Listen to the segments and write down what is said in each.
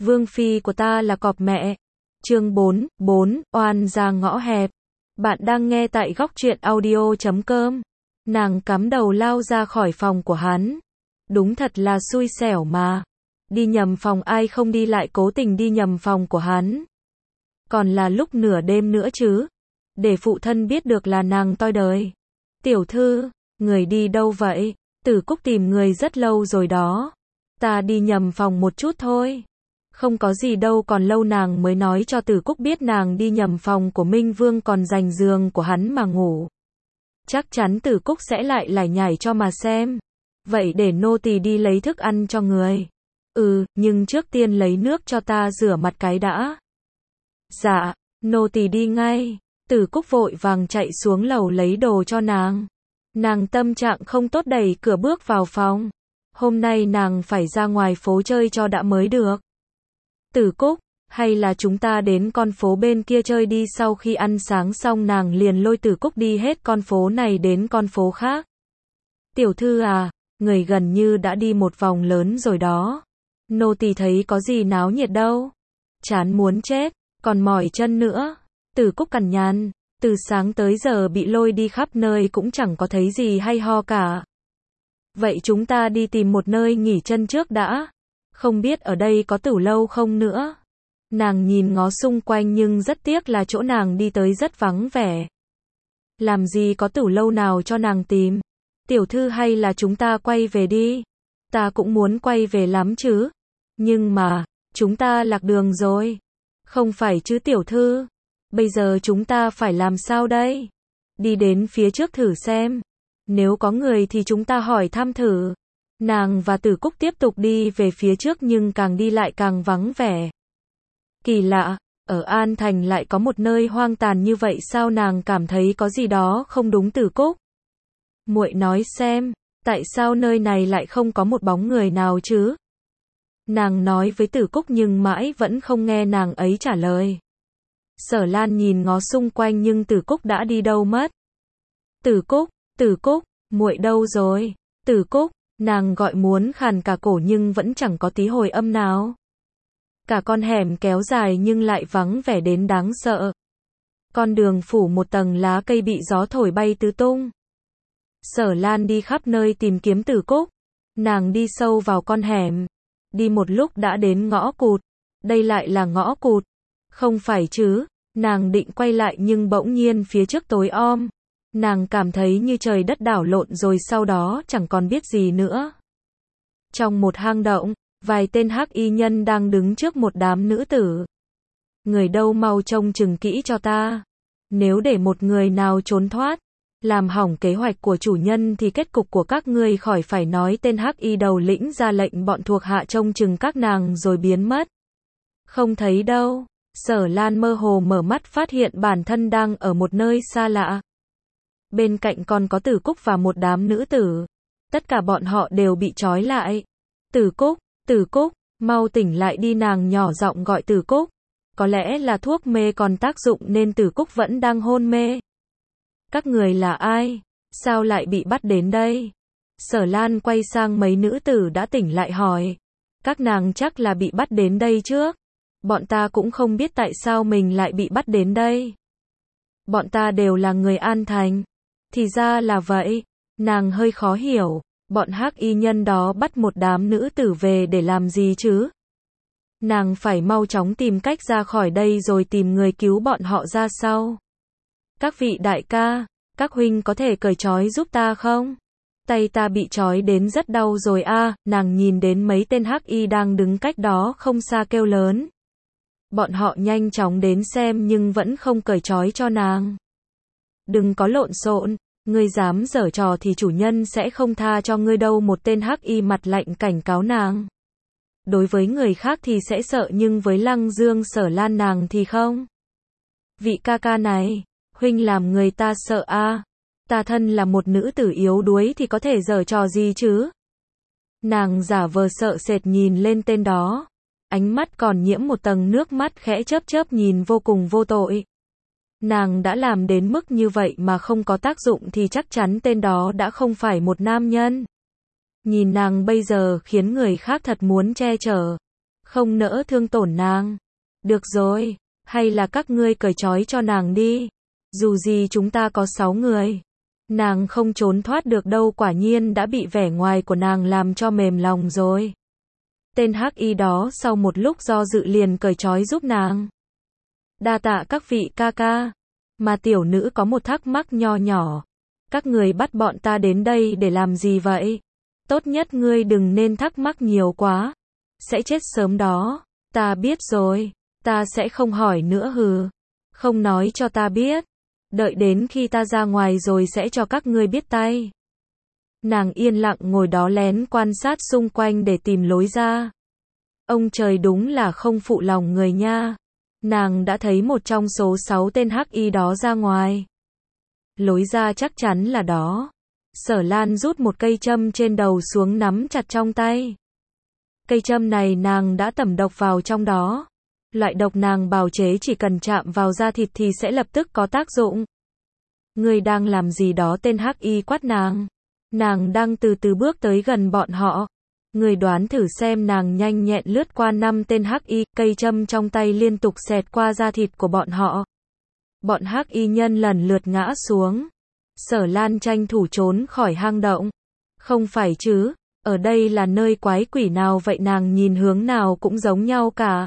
Vương phi của ta là cọp mẹ. Chương 4, oan ra ngõ hẹp. Bạn đang nghe tại góc truyện audio.com. Nàng cắm đầu lao ra khỏi phòng của hắn. Đúng thật là xui xẻo mà. Đi nhầm phòng, ai không đi lại cố tình đi nhầm phòng của hắn. Còn là lúc nửa đêm nữa chứ. Để phụ thân biết được là nàng toi đời. Tiểu thư, người đi đâu vậy? Tử Cúc tìm người rất lâu rồi đó. Ta đi nhầm phòng một chút thôi. Không có gì đâu, còn lâu nàng mới nói cho Tử Cúc biết nàng đi nhầm phòng của Minh Vương còn giành giường của hắn mà ngủ. Chắc chắn Tử Cúc sẽ lại lải nhải cho mà xem. Vậy để nô tỳ đi lấy thức ăn cho người. Nhưng trước tiên lấy nước cho ta rửa mặt cái đã. Dạ, nô tỳ đi ngay. Tử Cúc vội vàng chạy xuống lầu lấy đồ cho nàng. Nàng tâm trạng không tốt đẩy cửa bước vào phòng. Hôm nay nàng phải ra ngoài phố chơi cho đã mới được. Tử Cúc, hay là chúng ta đến con phố bên kia chơi đi. Sau khi ăn sáng xong nàng liền lôi Tử Cúc đi hết con phố này đến con phố khác. Tiểu thư à, người gần như đã đi một vòng lớn rồi đó. Nô tỳ thấy có gì náo nhiệt đâu. Chán muốn chết, còn mỏi chân nữa. Tử Cúc cằn nhằn, từ sáng tới giờ bị lôi đi khắp nơi cũng chẳng có thấy gì hay ho cả. Vậy chúng ta đi tìm một nơi nghỉ chân trước đã. Không biết ở đây có tử lâu không nữa. Nàng nhìn ngó xung quanh nhưng rất tiếc là chỗ nàng đi tới rất vắng vẻ. Làm gì có tử lâu nào cho nàng tìm. Tiểu thư, hay là chúng ta quay về đi. Ta cũng muốn quay về lắm chứ. Nhưng mà, chúng ta lạc đường rồi. Không phải chứ tiểu thư. Bây giờ chúng ta phải làm sao đây? Đi đến phía trước thử xem. Nếu có người thì chúng ta hỏi thăm thử. Nàng và Tử Cúc tiếp tục đi về phía trước nhưng càng đi lại càng vắng vẻ. Kỳ lạ, ở An Thành lại có một nơi hoang tàn như vậy sao? Nàng cảm thấy có gì đó không đúng. Tử Cúc, muội nói xem, tại sao nơi này lại không có một bóng người nào chứ? Nàng nói với Tử Cúc nhưng mãi vẫn không nghe nàng ấy trả lời. Sở Lan nhìn ngó xung quanh nhưng Tử Cúc đã đi đâu mất. Tử Cúc, muội đâu rồi? Tử Cúc, nàng gọi muốn khàn cả cổ nhưng vẫn chẳng có tí hồi âm nào. Cả con hẻm kéo dài nhưng lại vắng vẻ đến đáng sợ. Con đường phủ một tầng lá cây bị gió thổi bay tứ tung. Sở Lan đi khắp nơi tìm kiếm Tử Cúc. Nàng đi sâu vào con hẻm. Đi một lúc đã đến ngõ cụt. Đây lại là ngõ cụt. Không phải chứ. Nàng định quay lại nhưng bỗng nhiên phía trước tối om. Nàng cảm thấy như trời đất đảo lộn rồi sau đó chẳng còn biết gì nữa. Trong một hang động, vài tên hắc y nhân đang đứng trước một đám nữ tử. Người đâu, mau trông chừng kỹ cho ta. Nếu để một người nào trốn thoát, làm hỏng kế hoạch của chủ nhân thì kết cục của các ngươi khỏi phải nói. Tên hắc y đầu lĩnh ra lệnh bọn thuộc hạ trông chừng các nàng rồi biến mất. Không thấy đâu. Sở Lan mơ hồ mở mắt phát hiện bản thân đang ở một nơi xa lạ. Bên cạnh còn có Tử Cúc và một đám nữ tử. Tất cả bọn họ đều bị trói lại. Tử Cúc, mau tỉnh lại đi. Nàng nhỏ giọng gọi Tử Cúc. Có lẽ là thuốc mê còn tác dụng nên Tử Cúc vẫn đang hôn mê. Các người là ai? Sao lại bị bắt đến đây? Sở Lan quay sang mấy nữ tử đã tỉnh lại hỏi. Các nàng chắc là bị bắt đến đây trước. Bọn ta cũng không biết tại sao mình lại bị bắt đến đây. Bọn ta đều là người An Thành. Thì ra là vậy. Nàng hơi khó hiểu. Bọn hắc y nhân đó bắt một đám nữ tử về để làm gì chứ? Nàng phải mau chóng tìm cách ra khỏi đây rồi tìm người cứu bọn họ ra sau. Các vị đại ca, các huynh có thể cởi trói giúp ta không? Tay ta bị trói đến rất đau rồi a. Nàng nhìn đến mấy tên hắc y đang đứng cách đó không xa kêu lớn. Bọn họ nhanh chóng đến xem nhưng vẫn không cởi trói cho nàng. Đừng có lộn xộn, ngươi dám giở trò thì chủ nhân sẽ không tha cho ngươi đâu. Một tên hắc y mặt lạnh cảnh cáo nàng. Đối với người khác thì sẽ sợ nhưng với Lăng Dương Sở Lan nàng thì không. Vị ca ca này, huynh làm người ta sợ a. Ta thân là một nữ tử yếu đuối thì có thể giở trò gì chứ? Nàng giả vờ sợ sệt nhìn lên tên đó. Ánh mắt còn nhiễm một tầng nước mắt khẽ chớp chớp nhìn vô cùng vô tội. Nàng đã làm đến mức như vậy mà không có tác dụng thì chắc chắn tên đó đã không phải một nam nhân. Nhìn nàng bây giờ khiến người khác thật muốn che chở. không nỡ thương tổn nàng. Được rồi, hay là các ngươi cởi trói cho nàng đi. Dù gì chúng ta có 6 người. Nàng không trốn thoát được đâu, quả nhiên đã bị vẻ ngoài của nàng làm cho mềm lòng rồi. Tên hắc y đó sau một lúc do dự liền cởi trói giúp nàng. Đa tạ các vị ca ca. Mà tiểu nữ có một thắc mắc nho nhỏ. Các người bắt bọn ta đến đây để làm gì vậy? Tốt nhất ngươi đừng nên thắc mắc nhiều quá. Sẽ chết sớm đó. Ta biết rồi. Ta sẽ không hỏi nữa hừ. Không nói cho ta biết. Đợi đến khi ta ra ngoài rồi sẽ cho các ngươi biết tay. Nàng yên lặng ngồi đó lén quan sát xung quanh để tìm lối ra. Ông trời đúng là không phụ lòng người nha. Nàng đã thấy một trong số 6 tên hắc y đó ra ngoài. Lối ra chắc chắn là đó. Sở Lan rút một cây châm trên đầu xuống nắm chặt trong tay. Cây châm này nàng đã tẩm độc vào trong đó. Loại độc nàng bào chế chỉ cần chạm vào da thịt thì sẽ lập tức có tác dụng. Ngươi đang làm gì đó? Tên hắc y quát nàng. Nàng đang từ từ bước tới gần bọn họ. Ngươi đoán thử xem. Nàng nhanh nhẹn lướt qua 5 tên hắc y, cây châm trong tay liên tục xẹt qua da thịt của bọn họ. Bọn hắc y nhân lần lượt ngã xuống. Sở Lan tranh thủ trốn khỏi hang động. Không phải chứ, ở đây là nơi quái quỷ nào vậy? Nàng nhìn hướng nào cũng giống nhau cả.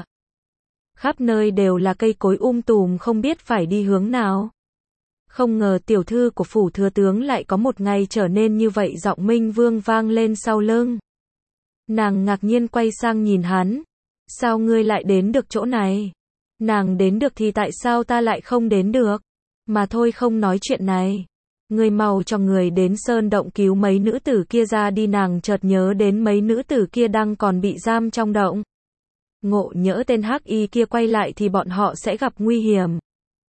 Khắp nơi đều là cây cối tùm, không biết phải đi hướng nào. Không ngờ tiểu thư của phủ thừa tướng lại có một ngày trở nên như vậy. Giọng Minh Vương vang lên sau lưng. Nàng ngạc nhiên quay sang nhìn hắn. Sao ngươi lại đến được chỗ này? Nàng đến được thì tại sao ta lại không đến được? Mà thôi, không nói chuyện này. Ngươi mau cho người đến sơn động cứu mấy nữ tử kia ra đi. Nàng chợt nhớ đến mấy nữ tử kia đang còn bị giam trong động. Ngộ nhỡ tên hắc y kia quay lại thì bọn họ sẽ gặp nguy hiểm.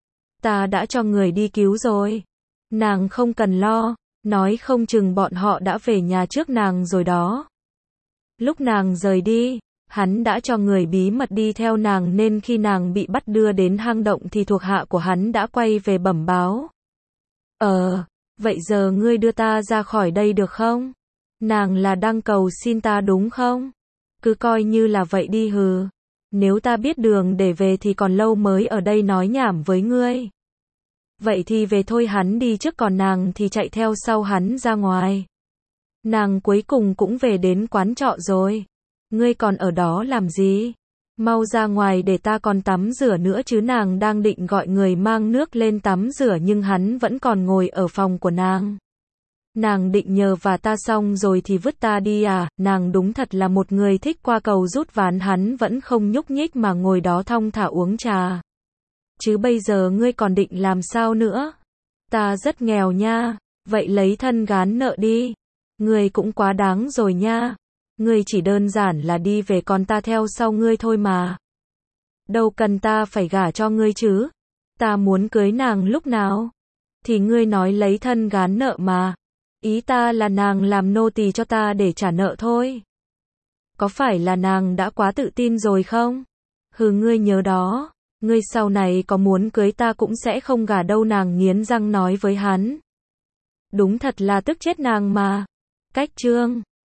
Ta đã cho người đi cứu rồi. Nàng không cần lo, nói không chừng bọn họ đã về nhà trước nàng rồi đó. Lúc nàng rời đi, hắn đã cho người bí mật đi theo nàng nên khi nàng bị bắt đưa đến hang động thì thuộc hạ của hắn đã quay về bẩm báo. Vậy giờ ngươi đưa ta ra khỏi đây được không? Nàng là đang cầu xin ta đúng không? Cứ coi như là vậy đi hừ. Nếu ta biết đường để về thì còn lâu mới ở đây nói nhảm với ngươi. Vậy thì về thôi. Hắn đi trước còn nàng thì chạy theo sau hắn ra ngoài. Nàng cuối cùng cũng về đến quán trọ rồi. Ngươi còn ở đó làm gì? Mau ra ngoài để ta còn tắm rửa nữa chứ. Nàng đang định gọi người mang nước lên tắm rửa nhưng hắn vẫn còn ngồi ở phòng của nàng. Nàng định nhờ vả ta xong rồi thì vứt ta đi à? Nàng đúng thật là một người thích qua cầu rút ván. Hắn vẫn không nhúc nhích mà ngồi đó thong thả uống trà. Chứ bây giờ ngươi còn định làm sao nữa? Ta rất nghèo nha. Vậy lấy thân gán nợ đi. Ngươi cũng quá đáng rồi nha. Ngươi chỉ đơn giản là đi về còn ta theo sau ngươi thôi mà. Đâu cần ta phải gả cho ngươi chứ. Ta muốn cưới nàng lúc nào? Thì ngươi nói lấy thân gán nợ mà. Ý ta là nàng làm nô tỳ cho ta để trả nợ thôi. Có phải là nàng đã quá tự tin rồi không? Hừ, ngươi nhớ đó. Ngươi sau này có muốn cưới ta cũng sẽ không gả đâu. Nàng nghiến răng nói với hắn. Đúng thật là tức chết nàng mà. Cách chương